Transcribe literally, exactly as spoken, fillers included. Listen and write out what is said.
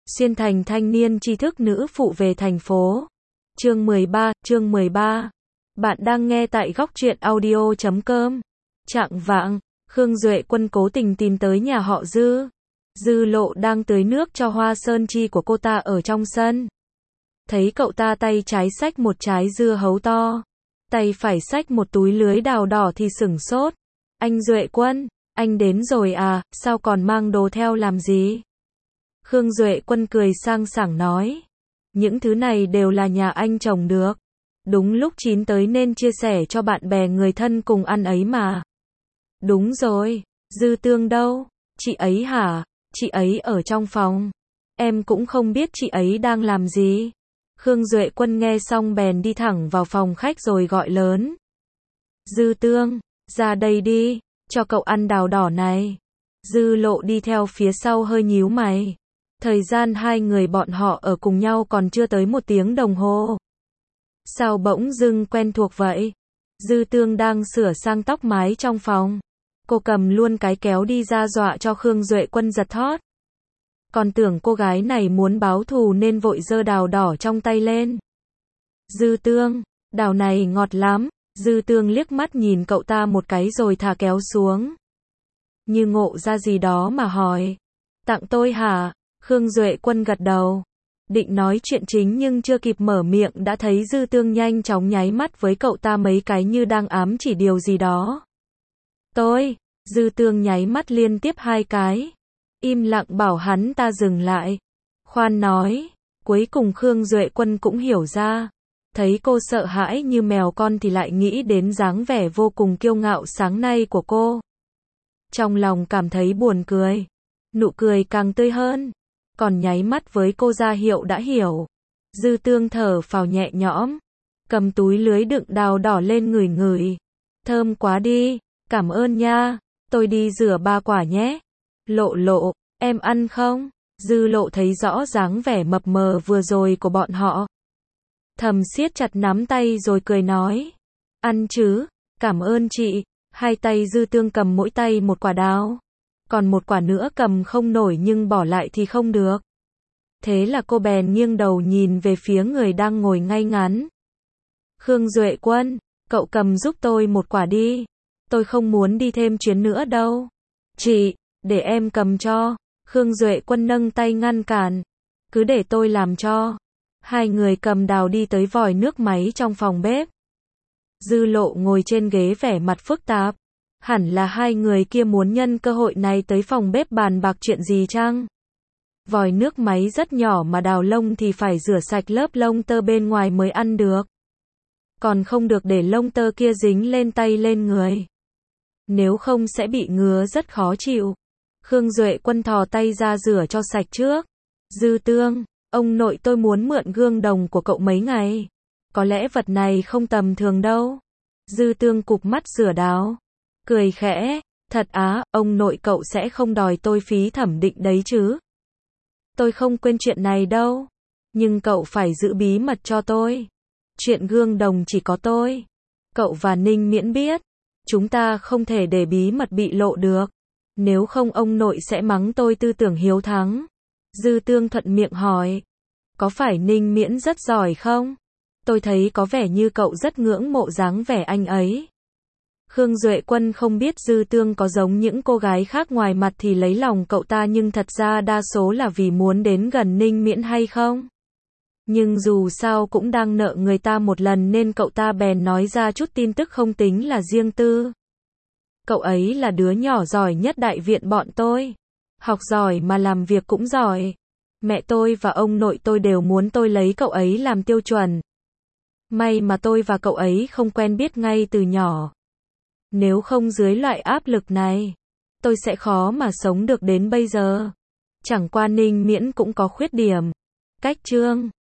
Xuyên thành thanh niên tri thức nữ phụ về thành phố. Chương mười ba, chương mười ba. Bạn đang nghe tại góc truyện audio chấm com. Chạng vạng, Khương Duệ Quân cố tình tìm tới nhà họ Dư. Dư Lộ đang tưới nước cho hoa sơn chi của cô ta ở trong sân. Thấy cậu ta tay trái xách một trái dưa hấu to, tay phải xách một túi lưới đào đỏ thì sửng sốt. Anh Duệ Quân, anh đến rồi à, sao còn mang đồ theo làm gì? Khương Duệ Quân cười sang sảng nói. Những thứ này đều là nhà anh trồng được. Đúng lúc chín tới nên chia sẻ cho bạn bè người thân cùng ăn ấy mà. Đúng rồi, Dư Tương đâu? Chị ấy hả? Chị ấy ở trong phòng. Em cũng không biết chị ấy đang làm gì. Khương Duệ Quân nghe xong bèn đi thẳng vào phòng khách rồi gọi lớn. Dư Tương, ra đây đi, cho cậu ăn đào đỏ này. Dư Lộ đi theo phía sau hơi nhíu mày. Thời gian hai người bọn họ ở cùng nhau còn chưa tới một tiếng đồng hồ. Sao bỗng dưng quen thuộc vậy? Dư Tương đang sửa sang tóc mái trong phòng. Cô cầm luôn cái kéo đi ra dọa cho Khương Duệ Quân giật thót. Còn tưởng cô gái này muốn báo thù nên vội giơ đào đỏ trong tay lên. Dư Tương, đào này ngọt lắm. Dư Tương liếc mắt nhìn cậu ta một cái rồi thả kéo xuống. Như ngộ ra gì đó mà hỏi. Tặng tôi hả? Khương Duệ Quân gật đầu. Định nói chuyện chính nhưng chưa kịp mở miệng đã thấy Dư Tương nhanh chóng nháy mắt với cậu ta mấy cái như đang ám chỉ điều gì đó. Tôi, Dư Tương nháy mắt liên tiếp hai cái. Im lặng bảo hắn ta dừng lại. Khoan nói. Cuối cùng Khương Duệ Quân cũng hiểu ra. Thấy cô sợ hãi như mèo con thì lại nghĩ đến dáng vẻ vô cùng kiêu ngạo sáng nay của cô. Trong lòng cảm thấy buồn cười. Nụ cười càng tươi hơn. Còn nháy mắt với cô ra hiệu đã hiểu. Dư Tương thở phào nhẹ nhõm. Cầm túi lưới đựng đào đỏ lên ngửi ngửi. Thơm quá đi, cảm ơn nha. Tôi đi rửa ba quả nhé. Lộ Lộ, em ăn không? Dư Lộ thấy rõ dáng vẻ mập mờ vừa rồi của bọn họ. Thầm siết chặt nắm tay rồi cười nói. Ăn chứ, cảm ơn chị. Hai tay Dư Tương cầm mỗi tay một quả đào. Còn một quả nữa cầm không nổi nhưng bỏ lại thì không được. Thế là cô bèn nghiêng đầu nhìn về phía người đang ngồi ngay ngắn. Khương Duệ Quân, cậu cầm giúp tôi một quả đi. Tôi không muốn đi thêm chuyến nữa đâu. Chị, để em cầm cho. Khương Duệ Quân nâng tay ngăn cản. Cứ để tôi làm cho. Hai người cầm đào đi tới vòi nước máy trong phòng bếp. Dư Lộ ngồi trên ghế vẻ mặt phức tạp. Hẳn là hai người kia muốn nhân cơ hội này tới phòng bếp bàn bạc chuyện gì chăng? Vòi nước máy rất nhỏ mà đào lông thì phải rửa sạch lớp lông tơ bên ngoài mới ăn được. Còn không được để lông tơ kia dính lên tay lên người. Nếu không sẽ bị ngứa rất khó chịu. Khương Duệ Quân thò tay ra rửa cho sạch trước. Dư Tương, ông nội tôi muốn mượn gương đồng của cậu mấy ngày. Có lẽ vật này không tầm thường đâu. Dư Tương cụp mắt rửa đào. Cười khẽ, thật á, ông nội cậu sẽ không đòi tôi phí thẩm định đấy chứ. Tôi không quên chuyện này đâu. Nhưng cậu phải giữ bí mật cho tôi. Chuyện gương đồng chỉ có tôi, cậu và Ninh Miễn biết. Chúng ta không thể để bí mật bị lộ được. Nếu không ông nội sẽ mắng tôi tư tưởng hiếu thắng. Dư Tương thuận miệng hỏi. Có phải Ninh Miễn rất giỏi không? Tôi thấy có vẻ như cậu rất ngưỡng mộ dáng vẻ anh ấy. Khương Duệ Quân không biết Dư Tương có giống những cô gái khác ngoài mặt thì lấy lòng cậu ta nhưng thật ra đa số là vì muốn đến gần Ninh Miễn hay không. Nhưng dù sao cũng đang nợ người ta một lần nên cậu ta bèn nói ra chút tin tức không tính là riêng tư. Cậu ấy là đứa nhỏ giỏi nhất đại viện bọn tôi. Học giỏi mà làm việc cũng giỏi. Mẹ tôi và ông nội tôi đều muốn tôi lấy cậu ấy làm tiêu chuẩn. May mà tôi và cậu ấy không quen biết ngay từ nhỏ. Nếu không dưới loại áp lực này, tôi sẽ khó mà sống được đến bây giờ. Chẳng qua Ninh Miễn cũng có khuyết điểm. Cách chương